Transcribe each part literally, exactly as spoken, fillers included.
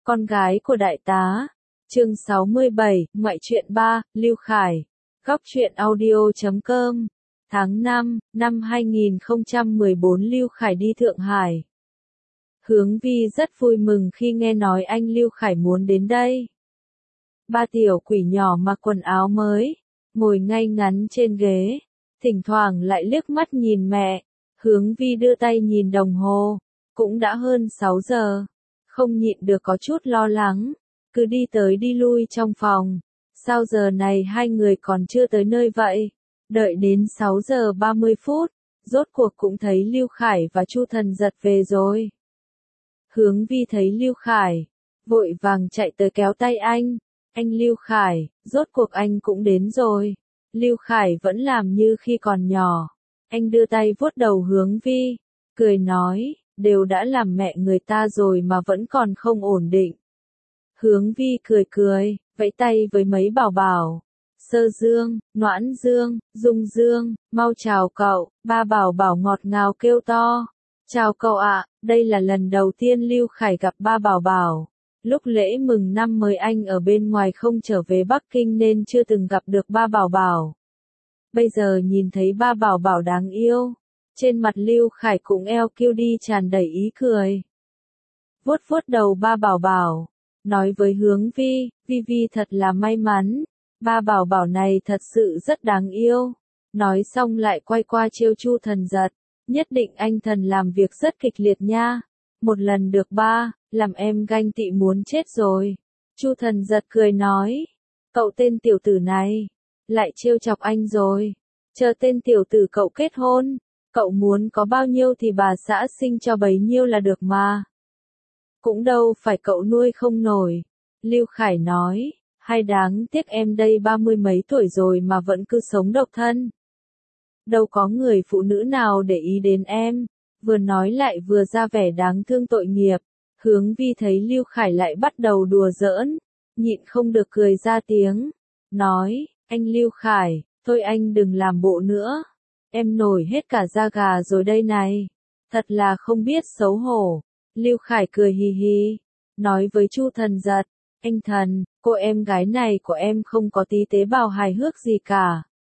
Con gái của đại tá. Chương sáu mươi bảy, ngoại truyện ba, Lưu Khải. Góc truyện audio chấm com. Tháng năm, năm hai nghìn không trăm mười bốn Lưu Khải đi Thượng Hải. Hướng Vi rất vui mừng khi nghe nói anh Lưu Khải muốn đến đây. Ba tiểu quỷ nhỏ mặc quần áo mới, ngồi ngay ngắn trên ghế, thỉnh thoảng lại liếc mắt nhìn mẹ. Hướng Vi đưa tay nhìn đồng hồ, cũng đã hơn sáu giờ, không nhịn được có chút lo lắng, cứ đi tới đi lui trong phòng. Sao giờ này hai người còn chưa tới nơi vậy? Đợi đến sáu giờ ba mươi phút, rốt cuộc cũng thấy Lưu Khải và Chu Thần Giật về rồi. Hướng Vi thấy Lưu Khải, vội vàng chạy tới kéo tay anh. Anh Lưu Khải, rốt cuộc anh cũng đến rồi. Lưu Khải vẫn làm như khi còn nhỏ. Anh đưa tay vuốt đầu Hướng Vi, cười nói, đều đã làm mẹ người ta rồi mà vẫn còn không ổn định. Hướng Vi cười cười, vẫy tay với mấy bảo bảo. Sơ Dương, Noãn Dương, Dung Dương, mau chào cậu. Ba bảo bảo ngọt ngào kêu to. Chào cậu ạ, đây là lần đầu tiên Lưu Khải gặp ba bảo bảo. Lúc lễ mừng năm mới anh ở bên ngoài không trở về Bắc Kinh nên chưa từng gặp được ba bảo bảo. Bây giờ nhìn thấy ba bảo bảo đáng yêu, trên mặt Lưu Khải cũng eo kiêu đi tràn đầy ý cười. Vuốt vuốt đầu ba bảo bảo, nói với Hướng Vi, Vi Vi thật là may mắn, ba bảo bảo này thật sự rất đáng yêu. Nói xong lại quay qua trêu Chu Thần Giật, nhất định anh thần làm việc rất kịch liệt nha. Một lần được ba, làm em ganh tị muốn chết rồi. Chu Thần Giật cười nói, cậu tên tiểu tử này, lại trêu chọc anh rồi. Chờ tên tiểu tử cậu kết hôn, cậu muốn có bao nhiêu thì bà xã sinh cho bấy nhiêu là được mà. Cũng đâu phải cậu nuôi không nổi. Lưu Khải nói, hay đáng tiếc em đây ba mươi mấy tuổi rồi mà vẫn cứ sống độc thân. Đâu có người phụ nữ nào để ý đến em. Vừa nói lại vừa ra vẻ đáng thương tội nghiệp. Hướng Vi thấy Lưu Khải lại bắt đầu đùa giỡn, nhịn không được cười ra tiếng. Nói, anh Lưu Khải, thôi anh đừng làm bộ nữa. Em nổi hết cả da gà rồi đây này. Thật là không biết xấu hổ. Lưu Khải cười hì hì, nói với Chu Thần Giật, anh thần, cô em gái này của em không có tí tế bào hài hước gì cả.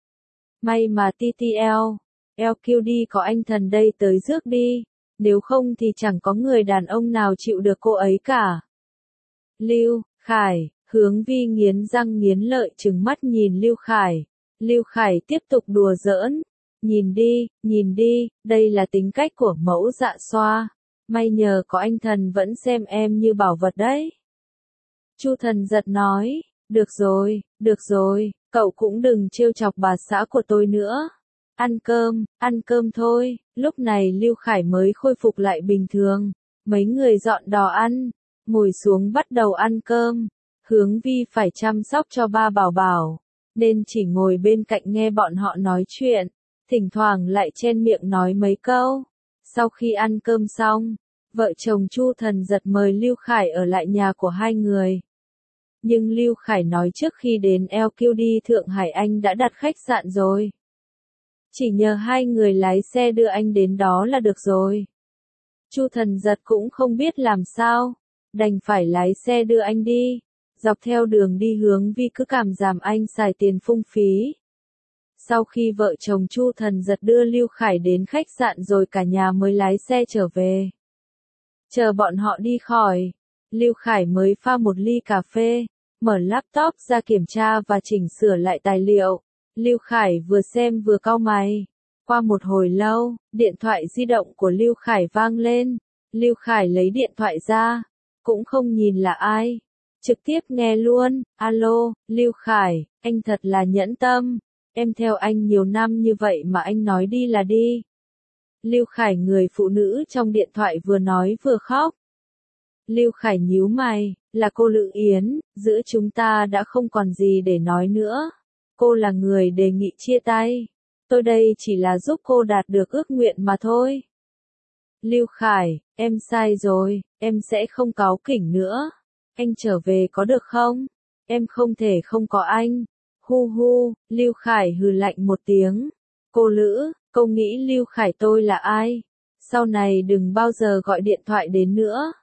May mà tê tê lờ, lờ quy đê có anh thần đây tới rước đi, nếu không thì chẳng có người đàn ông nào chịu được cô ấy cả. Lưu Khải, Hướng Vi nghiến răng nghiến lợi trừng mắt nhìn Lưu Khải. Lưu Khải tiếp tục đùa giỡn, nhìn đi, nhìn đi, đây là tính cách của mẫu dạ xoa. May nhờ có anh thần vẫn xem em như bảo vật đấy. Chu Thần Giật nói, được rồi, được rồi, cậu cũng đừng trêu chọc bà xã của tôi nữa. Ăn cơm, ăn cơm thôi. Lúc này Lưu Khải mới khôi phục lại bình thường. Mấy người dọn đò ăn, ngồi xuống bắt đầu ăn cơm. Hướng Vi phải chăm sóc cho ba bảo bảo, nên chỉ ngồi bên cạnh nghe bọn họ nói chuyện, thỉnh thoảng lại chen miệng nói mấy câu. Sau khi ăn cơm xong, vợ chồng Chu Thần Giật mời Lưu Khải ở lại nhà của hai người. Nhưng Lưu Khải nói trước khi đến lờ quy đê Thượng Hải anh đã đặt khách sạn rồi. Chỉ nhờ hai người lái xe đưa anh đến đó là được rồi. Chu Thần Giật cũng không biết làm sao, đành phải lái xe đưa anh đi. Dọc theo đường đi Hướng Vi cứ cảm giảm anh xài tiền phung phí. Sau khi vợ chồng Chu Thần Giật đưa Lưu Khải đến khách sạn rồi cả nhà mới lái xe trở về. Chờ bọn họ đi khỏi, Lưu Khải mới pha một ly cà phê, mở laptop ra kiểm tra và chỉnh sửa lại tài liệu. Lưu Khải vừa xem vừa cau mày. Qua một hồi lâu, điện thoại di động của Lưu Khải vang lên. Lưu Khải lấy điện thoại ra, cũng không nhìn là ai, trực tiếp nghe luôn. Alo, Lưu Khải, anh thật là nhẫn tâm. Em theo anh nhiều năm như vậy mà anh nói đi là đi. Lưu Khải người phụ nữ trong điện thoại vừa nói vừa khóc. Lưu Khải nhíu mày, là cô Lự Yến, giữa chúng ta đã không còn gì để nói nữa. Cô là người đề nghị chia tay. Tôi đây chỉ là giúp cô đạt được ước nguyện mà thôi. Lưu Khải, em sai rồi, em sẽ không cáu kỉnh nữa. Anh trở về có được không? Em không thể không có anh. Hu hu, Lưu Khải hừ lạnh một tiếng. Cô Lữ, cô nghĩ Lưu Khải tôi là ai? Sau này đừng bao giờ gọi điện thoại đến nữa.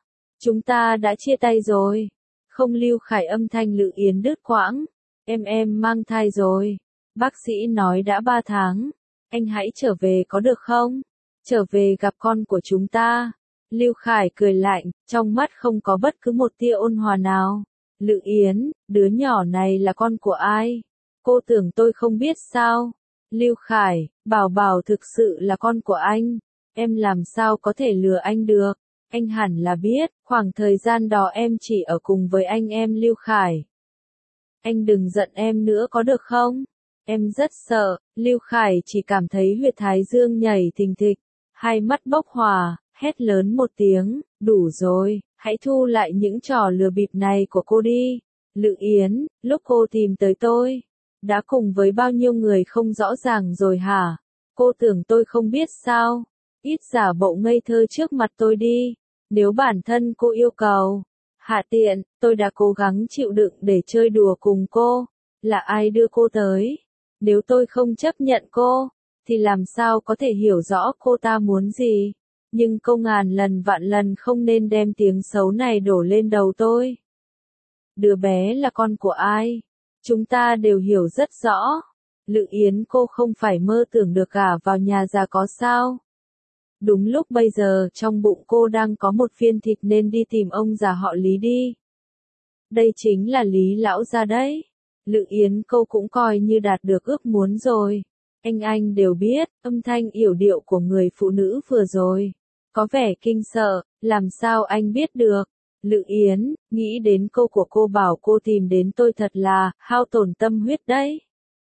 Chúng ta đã chia tay rồi. Không, Lưu Khải âm thanh Lự Yến đứt quãng. Em em mang thai rồi. Bác sĩ nói đã ba tháng. Anh hãy trở về có được không? Trở về gặp con của chúng ta. Lưu Khải cười lạnh, trong mắt không có bất cứ một tia ôn hòa nào. Lự Yến, đứa nhỏ này là con của ai? Cô tưởng tôi không biết sao? Lưu Khải, Bảo Bảo thực sự là con của anh. Em làm sao có thể lừa anh được? Anh hẳn là biết, khoảng thời gian đó em chỉ ở cùng với anh em Lưu Khải. Anh đừng giận em nữa có được không? Em rất sợ. Lưu Khải chỉ cảm thấy huyệt thái dương nhảy thình thịch, hai mắt bốc hỏa, hét lớn một tiếng, đủ rồi, hãy thu lại những trò lừa bịp này của cô đi. Lự Yến, lúc cô tìm tới tôi, đã cùng với bao nhiêu người không rõ ràng rồi hả? Cô tưởng tôi không biết sao? Ít giả bộ ngây thơ trước mặt tôi đi. Nếu bản thân cô yêu cầu, hạ tiện, tôi đã cố gắng chịu đựng để chơi đùa cùng cô. Là ai đưa cô tới? Nếu tôi không chấp nhận cô, thì làm sao có thể hiểu rõ cô ta muốn gì? Nhưng cô ngàn lần vạn lần không nên đem tiếng xấu này đổ lên đầu tôi. Đứa bé là con của ai? Chúng ta đều hiểu rất rõ. Lự Yến, cô không phải mơ tưởng được gả vào nhà già có sao? Đúng lúc bây giờ trong bụng cô đang có một viên thịt nên đi tìm ông già họ Lý đi. Đây chính là Lý lão gia đấy. Lự Yến, cô cũng coi như đạt được ước muốn rồi. Anh anh đều biết, âm thanh yểu điệu của người phụ nữ vừa rồi có vẻ kinh sợ, làm sao anh biết được? Lự Yến, nghĩ đến câu của cô bảo cô tìm đến tôi thật là hao tổn tâm huyết đấy.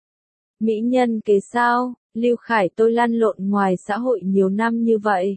Mỹ nhân kế sao? Lưu Khải, tôi lăn lộn ngoài xã hội nhiều năm như vậy.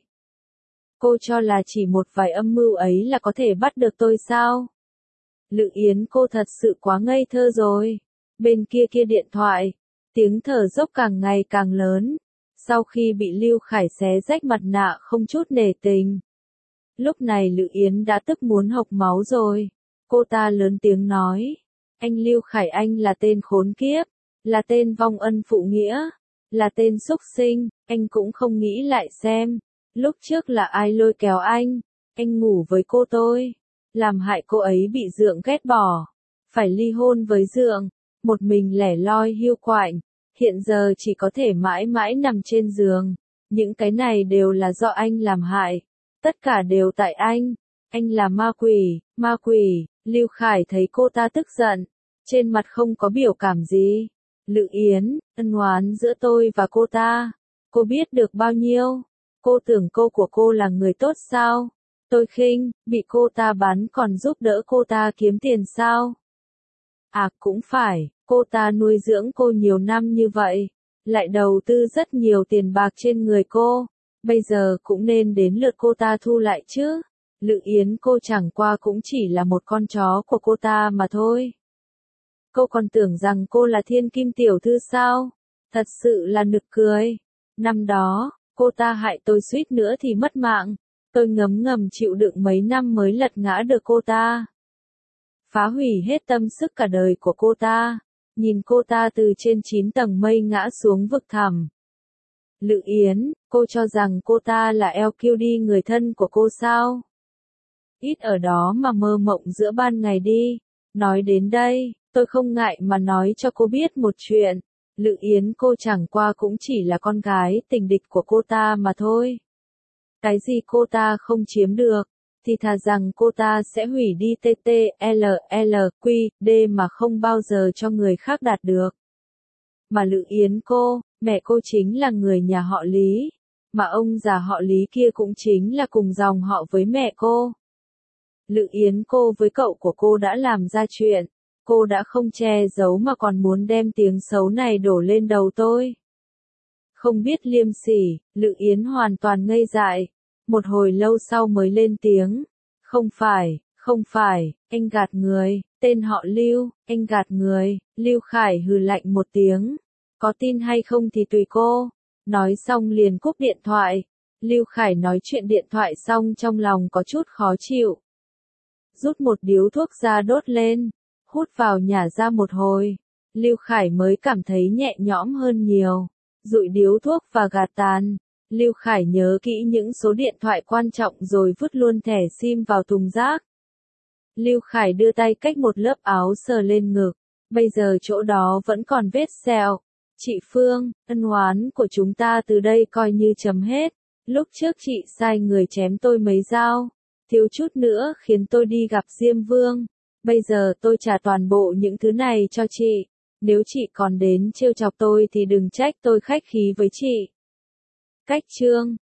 Cô cho là chỉ một vài âm mưu ấy là có thể bắt được tôi sao? Lự Yến, cô thật sự quá ngây thơ rồi. Bên kia kia điện thoại, tiếng thở dốc càng ngày càng lớn. Sau khi bị Lưu Khải xé rách mặt nạ không chút nể tình. Lúc này Lự Yến đã tức muốn hộc máu rồi. Cô ta lớn tiếng nói. Anh Lưu Khải, anh là tên khốn kiếp. Là tên vong ân phụ nghĩa. Là tên xúc sinh. Anh cũng không nghĩ lại xem. Lúc trước là ai lôi kéo anh. Anh ngủ với cô tôi. Làm hại cô ấy bị Dượng ghét bỏ. Phải ly hôn với Dượng. Một mình lẻ loi hiu quạnh. Hiện giờ chỉ có thể mãi mãi nằm trên giường. Những cái này đều là do anh làm hại. Tất cả đều tại anh. Anh là ma quỷ, ma quỷ. Lưu Khải thấy cô ta tức giận. Trên mặt không có biểu cảm gì. Lự Yến, ân oán giữa tôi và cô ta. Cô biết được bao nhiêu? Cô tưởng cô của cô là người tốt sao? Tôi khinh, bị cô ta bán còn giúp đỡ cô ta kiếm tiền sao? À cũng phải, cô ta nuôi dưỡng cô nhiều năm như vậy. Lại đầu tư rất nhiều tiền bạc trên người cô. Bây giờ cũng nên đến lượt cô ta thu lại chứ. Lự Yến, cô chẳng qua cũng chỉ là một con chó của cô ta mà thôi. Cô còn tưởng rằng cô là thiên kim tiểu thư sao? Thật sự là nực cười. Năm đó, cô ta hại tôi suýt nữa thì mất mạng. Tôi ngấm ngầm chịu đựng mấy năm mới lật ngã được cô ta. Phá hủy hết tâm sức cả đời của cô ta. Nhìn cô ta từ trên chín tầng mây ngã xuống vực thẳm. Lự Yến, cô cho rằng cô ta là eo kiêu đi người thân của cô sao? Ít ở đó mà mơ mộng giữa ban ngày đi. Nói đến đây, tôi không ngại mà nói cho cô biết một chuyện. Lự Yến, cô chẳng qua cũng chỉ là con gái tình địch của cô ta mà thôi. Cái gì cô ta không chiếm được, thì thà rằng cô ta sẽ hủy đi tê tê lờ lờ quy đê mà không bao giờ cho người khác đạt được. Mà Lự Yến cô, mẹ cô chính là người nhà họ Lý, mà ông già họ Lý kia cũng chính là cùng dòng họ với mẹ cô. Lự Yến, cô với cậu của cô đã làm ra chuyện, cô đã không che giấu mà còn muốn đem tiếng xấu này đổ lên đầu tôi. Không biết liêm sỉ, Lự Yến hoàn toàn ngây dại. Một hồi lâu sau mới lên tiếng. Không phải, không phải, anh gạt người, tên họ Lưu, anh gạt người. Lưu Khải hừ lạnh một tiếng. Có tin hay không thì tùy cô. Nói xong liền cúp điện thoại. Lưu Khải nói chuyện điện thoại xong trong lòng có chút khó chịu. Rút một điếu thuốc ra đốt lên. Hút vào nhả ra một hồi. Lưu Khải mới cảm thấy nhẹ nhõm hơn nhiều. Dụi điếu thuốc và gạt tàn. Lưu Khải nhớ kỹ những số điện thoại quan trọng rồi vứt luôn thẻ sim vào thùng rác. Lưu Khải đưa tay cách một lớp áo sờ lên ngực. Bây giờ chỗ đó vẫn còn vết sẹo. Chị Phương, ân oán của chúng ta từ đây coi như chấm hết. Lúc trước chị sai người chém tôi mấy dao. Thiếu chút nữa khiến tôi đi gặp Diêm Vương. Bây giờ tôi trả toàn bộ những thứ này cho chị. Nếu chị còn đến trêu chọc tôi thì đừng trách tôi khách khí với chị. Cách chương